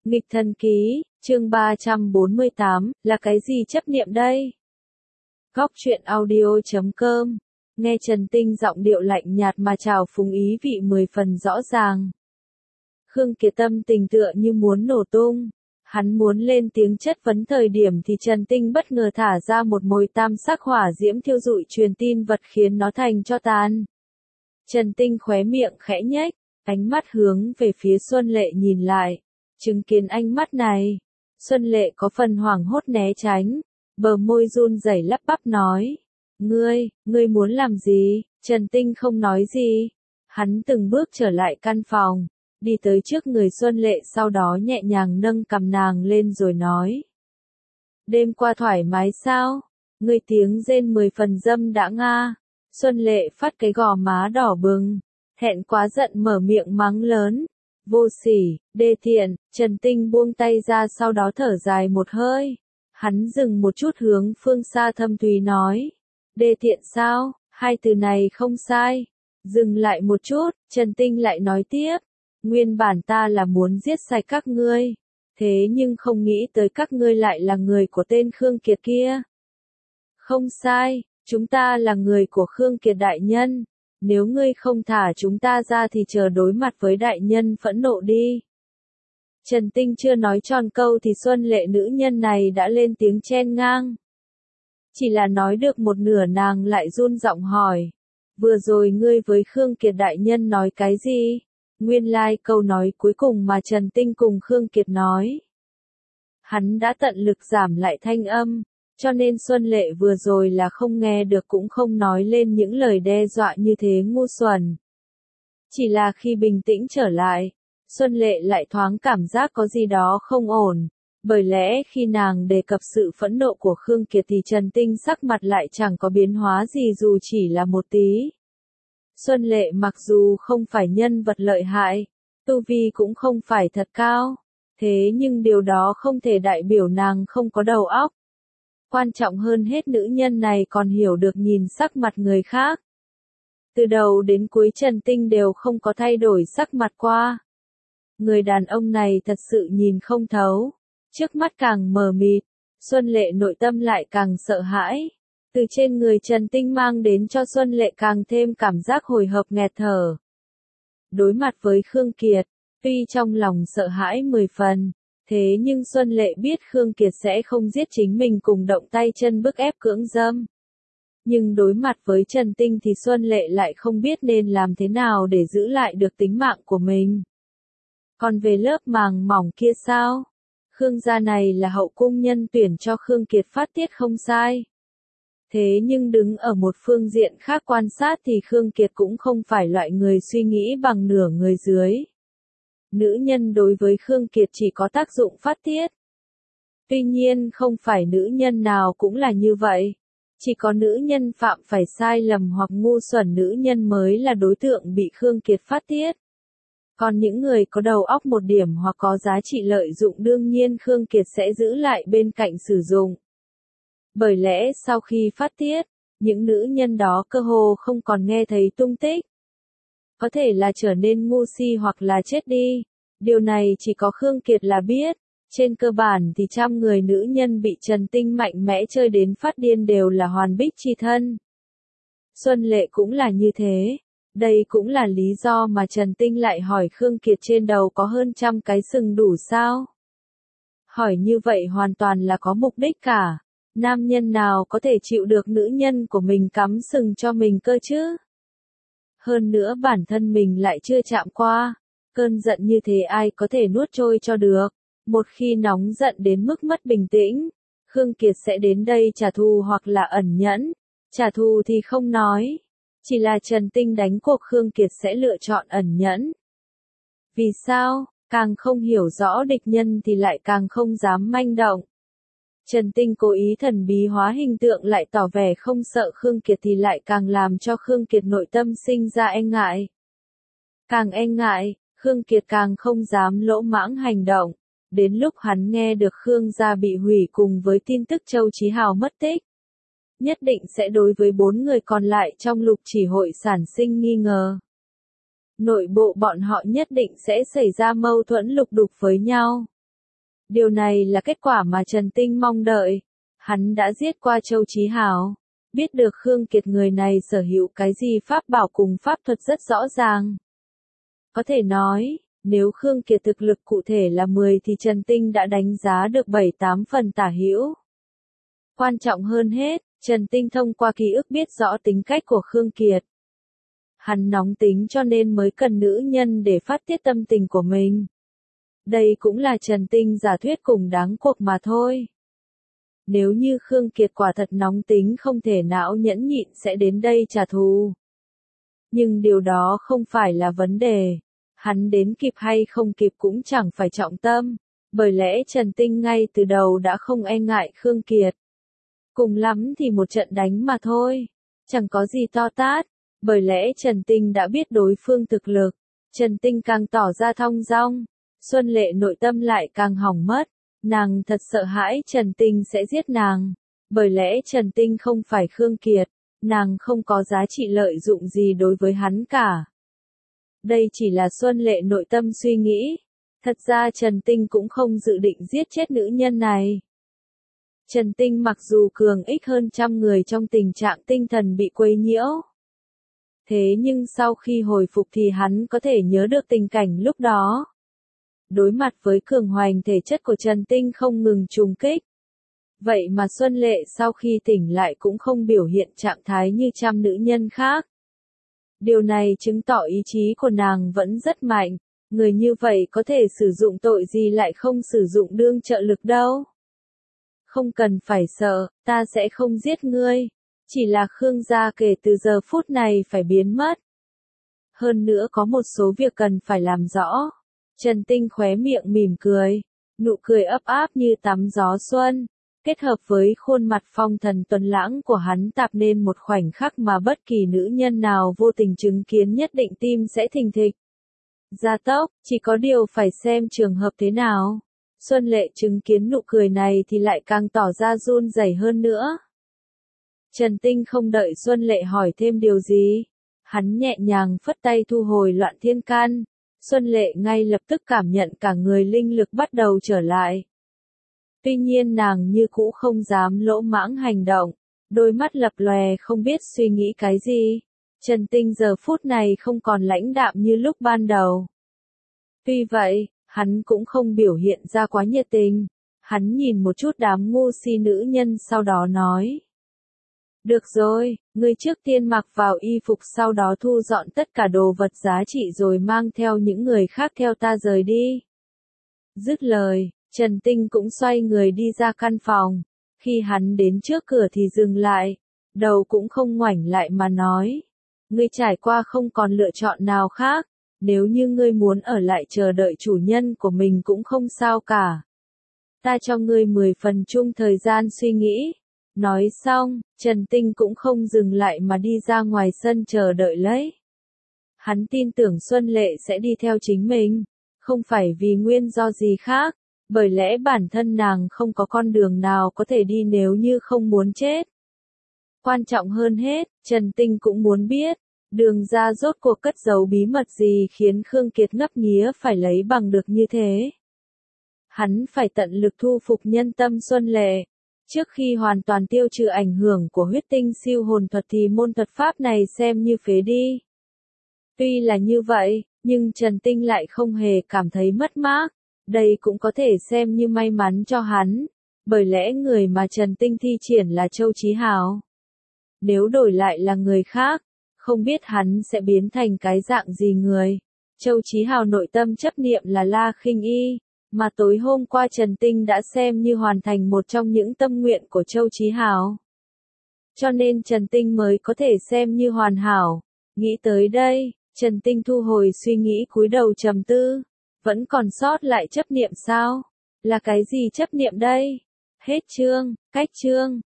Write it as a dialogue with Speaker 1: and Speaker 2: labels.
Speaker 1: Nghịch thần ký, chương 348, là cái gì chấp niệm đây? Góc truyện audio.com. Nghe Trần Tinh giọng điệu lạnh nhạt mà trào phúng ý vị 10 phần rõ ràng. Khương Kiệt tâm tình tựa như muốn nổ tung. Hắn muốn lên tiếng chất vấn thời điểm thì Trần Tinh bất ngờ thả ra một mồi tam sắc hỏa diễm thiêu rụi truyền tin vật khiến nó thành tro tàn. Trần Tinh khóe miệng khẽ nhếch, ánh mắt hướng về phía Xuân Lệ nhìn lại. Chứng kiến ánh mắt này, Xuân Lệ có phần hoảng hốt né tránh, bờ môi run rẩy lắp bắp nói. Ngươi muốn làm gì? Trần Tinh không nói gì. Hắn từng bước trở lại căn phòng, đi tới trước người Xuân Lệ sau đó nhẹ nhàng nâng cằm nàng lên rồi nói. Đêm qua thoải mái sao? Ngươi tiếng rên 10 phần dâm đã nga. Xuân Lệ phát cái gò má đỏ bừng, thẹn quá giận mở miệng mắng lớn. Vô sỉ, đê tiện. Trần Tinh buông tay ra sau đó thở dài một hơi. Hắn dừng một chút hướng phương xa thâm thúy nói. Đê tiện sao? Hai từ này không sai. Dừng lại một chút, Trần Tinh lại nói tiếp. Nguyên bản ta là muốn giết sạch các ngươi. Thế nhưng không nghĩ tới các ngươi lại là người của tên Khương Kiệt kia. Không sai, chúng ta là người của Khương Kiệt đại nhân. Nếu ngươi không thả chúng ta ra thì chờ đối mặt với đại nhân phẫn nộ đi. Trần Tinh chưa nói tròn câu thì Xuân Lệ nữ nhân này đã lên tiếng chen ngang. Chỉ là nói được một nửa nàng lại run giọng hỏi. Vừa rồi ngươi với Khương Kiệt đại nhân nói cái gì? Nguyên lai câu nói cuối cùng mà Trần Tinh cùng Khương Kiệt nói. Hắn đã tận lực giảm lại thanh âm, cho nên Xuân Lệ vừa rồi là không nghe được cũng không nói lên những lời đe dọa như thế ngu xuẩn. Chỉ là khi bình tĩnh trở lại, Xuân Lệ lại thoáng cảm giác có gì đó không ổn, bởi lẽ khi nàng đề cập sự phẫn nộ của Khương Kiệt thì Trần Tinh sắc mặt lại chẳng có biến hóa gì dù chỉ là một tí. Xuân Lệ mặc dù không phải nhân vật lợi hại, tu vi cũng không phải thật cao, thế nhưng điều đó không thể đại biểu nàng không có đầu óc. Quan trọng hơn hết nữ nhân này còn hiểu được nhìn sắc mặt người khác. Từ đầu đến cuối Trần Tinh đều không có thay đổi sắc mặt qua. Người đàn ông này thật sự nhìn không thấu. Trước mắt càng mờ mịt, Xuân Lệ nội tâm lại càng sợ hãi. Từ trên người Trần Tinh mang đến cho Xuân Lệ càng thêm cảm giác hồi hộp nghẹt thở. Đối mặt với Khương Kiệt, tuy trong lòng sợ hãi 10 phần, thế nhưng Xuân Lệ biết Khương Kiệt sẽ không giết chính mình cùng động tay chân bức ép cưỡng dâm. Nhưng đối mặt với Trần Tinh thì Xuân Lệ lại không biết nên làm thế nào để giữ lại được tính mạng của mình. Còn về lớp màng mỏng kia sao? Khương gia này là hậu cung nhân tuyển cho Khương Kiệt phát tiết không sai. Thế nhưng đứng ở một phương diện khác quan sát thì Khương Kiệt cũng không phải loại người suy nghĩ bằng nửa người dưới. Nữ nhân đối với Khương Kiệt chỉ có tác dụng phát tiết. Tuy nhiên không phải nữ nhân nào cũng là như vậy. Chỉ có nữ nhân phạm phải sai lầm hoặc ngu xuẩn nữ nhân mới là đối tượng bị Khương Kiệt phát tiết. Còn những người có đầu óc một điểm hoặc có giá trị lợi dụng đương nhiên Khương Kiệt sẽ giữ lại bên cạnh sử dụng. Bởi lẽ sau khi phát tiết, những nữ nhân đó cơ hồ không còn nghe thấy tung tích. Có thể là trở nên ngu si hoặc là chết đi. Điều này chỉ có Khương Kiệt là biết. Trên cơ bản thì trăm người nữ nhân bị Trần Tinh mạnh mẽ chơi đến phát điên đều là hoàn bích chi thân. Xuân Lệ cũng là như thế. Đây cũng là lý do mà Trần Tinh lại hỏi Khương Kiệt trên đầu có hơn 100 cái sừng đủ sao? Hỏi như vậy hoàn toàn là có mục đích cả. Nam nhân nào có thể chịu được nữ nhân của mình cắm sừng cho mình cơ chứ? Hơn nữa bản thân mình lại chưa chạm qua. Cơn giận như thế ai có thể nuốt trôi cho được. Một khi nóng giận đến mức mất bình tĩnh, Khương Kiệt sẽ đến đây trả thù hoặc là ẩn nhẫn. Trả thù thì không nói. Chỉ là Trần Tinh đánh cuộc Khương Kiệt sẽ lựa chọn ẩn nhẫn. Vì sao? Càng không hiểu rõ địch nhân thì lại càng không dám manh động. Trần Tinh cố ý thần bí hóa hình tượng lại tỏ vẻ không sợ Khương Kiệt thì lại càng làm cho Khương Kiệt nội tâm sinh ra e ngại. Càng e ngại, Khương Kiệt càng không dám lỗ mãng hành động. Đến lúc hắn nghe được Khương gia bị hủy cùng với tin tức Châu Chí Hào mất tích, nhất định sẽ đối với 4 người còn lại trong Lục Chỉ hội sản sinh nghi ngờ. Nội bộ bọn họ nhất định sẽ xảy ra mâu thuẫn lục đục với nhau. Điều này là kết quả mà Trần Tinh mong đợi. Hắn đã giết qua Châu Chí Hào, biết được Khương Kiệt người này sở hữu cái gì pháp bảo cùng pháp thuật rất rõ ràng. Có thể nói, nếu Khương Kiệt thực lực cụ thể là 10 thì Trần Tinh đã đánh giá được 7-8 phần tả hữu. Quan trọng hơn hết, Trần Tinh thông qua ký ức biết rõ tính cách của Khương Kiệt. Hắn nóng tính cho nên mới cần nữ nhân để phát tiết tâm tình của mình. Đây cũng là Trần Tinh giả thuyết cùng đáng cuộc mà thôi. Nếu như Khương Kiệt quả thật nóng tính không thể não nhẫn nhịn sẽ đến đây trả thù. Nhưng điều đó không phải là vấn đề. Hắn đến kịp hay không kịp cũng chẳng phải trọng tâm. Bởi lẽ Trần Tinh ngay từ đầu đã không e ngại Khương Kiệt. Cùng lắm thì một trận đánh mà thôi. Chẳng có gì to tát. Bởi lẽ Trần Tinh đã biết đối phương thực lực. Trần Tinh càng tỏ ra thong dong. Xuân Lệ nội tâm lại càng hỏng mất. Nàng thật sợ hãi Trần Tinh sẽ giết nàng. Bởi lẽ Trần Tinh không phải Khương Kiệt. Nàng không có giá trị lợi dụng gì đối với hắn cả. Đây chỉ là Xuân Lệ nội tâm suy nghĩ. Thật ra Trần Tinh cũng không dự định giết chết nữ nhân này. Trần Tinh mặc dù cường ích hơn trăm người trong tình trạng tinh thần bị quấy nhiễu. Thế nhưng sau khi hồi phục thì hắn có thể nhớ được tình cảnh lúc đó. Đối mặt với cường hoành thể chất của Trần Tinh không ngừng trùng kích. Vậy mà Xuân Lệ sau khi tỉnh lại cũng không biểu hiện trạng thái như trăm nữ nhân khác. Điều này chứng tỏ ý chí của nàng vẫn rất mạnh. Người như vậy có thể sử dụng tội gì lại không sử dụng đương trợ lực đâu. Không cần phải sợ, ta sẽ không giết ngươi. Chỉ là Khương gia kể từ giờ phút này phải biến mất. Hơn nữa có một số việc cần phải làm rõ. Trần Tinh khóe miệng mỉm cười. Nụ cười ấp áp như tắm gió xuân. Kết hợp với khuôn mặt phong thần tuấn lãng của hắn tạo nên một khoảnh khắc mà bất kỳ nữ nhân nào vô tình chứng kiến nhất định tim sẽ thình thịch. Gia tốc, chỉ có điều phải xem trường hợp thế nào. Xuân Lệ chứng kiến nụ cười này thì lại càng tỏ ra run rẩy hơn nữa. Trần Tinh không đợi Xuân Lệ hỏi thêm điều gì. Hắn nhẹ nhàng phất tay thu hồi Loạn Thiên Can. Xuân Lệ ngay lập tức cảm nhận cả người linh lực bắt đầu trở lại. Tuy nhiên nàng như cũ không dám lỗ mãng hành động. Đôi mắt lập lòe không biết suy nghĩ cái gì. Trần Tinh giờ phút này không còn lãnh đạm như lúc ban đầu. Tuy vậy, hắn cũng không biểu hiện ra quá nhiệt tình. Hắn nhìn một chút đám ngu si nữ nhân sau đó nói. Được rồi, ngươi trước tiên mặc vào y phục sau đó thu dọn tất cả đồ vật giá trị rồi mang theo những người khác theo ta rời đi. Dứt lời, Trần Tinh cũng xoay người đi ra căn phòng. Khi hắn đến trước cửa thì dừng lại. Đầu cũng không ngoảnh lại mà nói. Ngươi trải qua không còn lựa chọn nào khác. Nếu như ngươi muốn ở lại chờ đợi chủ nhân của mình cũng không sao cả. Ta cho ngươi 10 phần chung thời gian suy nghĩ. Nói xong, Trần Tinh cũng không dừng lại mà đi ra ngoài sân chờ đợi lấy. Hắn tin tưởng Xuân Lệ sẽ đi theo chính mình. Không phải vì nguyên do gì khác. Bởi lẽ bản thân nàng không có con đường nào có thể đi nếu như không muốn chết. Quan trọng hơn hết, Trần Tinh cũng muốn biết. Đường ra rốt cuộc cất giấu bí mật gì khiến Khương Kiệt ngấp nghía phải lấy bằng được như thế. Hắn phải tận lực thu phục nhân tâm Xuân Lệ. Trước khi hoàn toàn tiêu trừ ảnh hưởng của huyết tinh siêu hồn thuật thì môn thuật pháp này xem như phế đi. Tuy là như vậy, nhưng Trần Tinh lại không hề cảm thấy mất mát. Đây cũng có thể xem như may mắn cho hắn. Bởi lẽ người mà Trần Tinh thi triển là Châu Chí Hào. Nếu đổi lại là người khác, không biết hắn sẽ biến thành cái dạng gì người. Châu Chí Hào nội tâm chấp niệm là La Khinh Y, mà tối hôm qua Trần Tinh đã xem như hoàn thành một trong những tâm nguyện của Châu Chí Hào. Cho nên Trần Tinh mới có thể xem như hoàn hảo. Nghĩ tới đây, Trần Tinh thu hồi suy nghĩ cúi đầu trầm tư. Vẫn còn sót lại chấp niệm sao? Là cái gì chấp niệm đây? Hết chương, cách chương.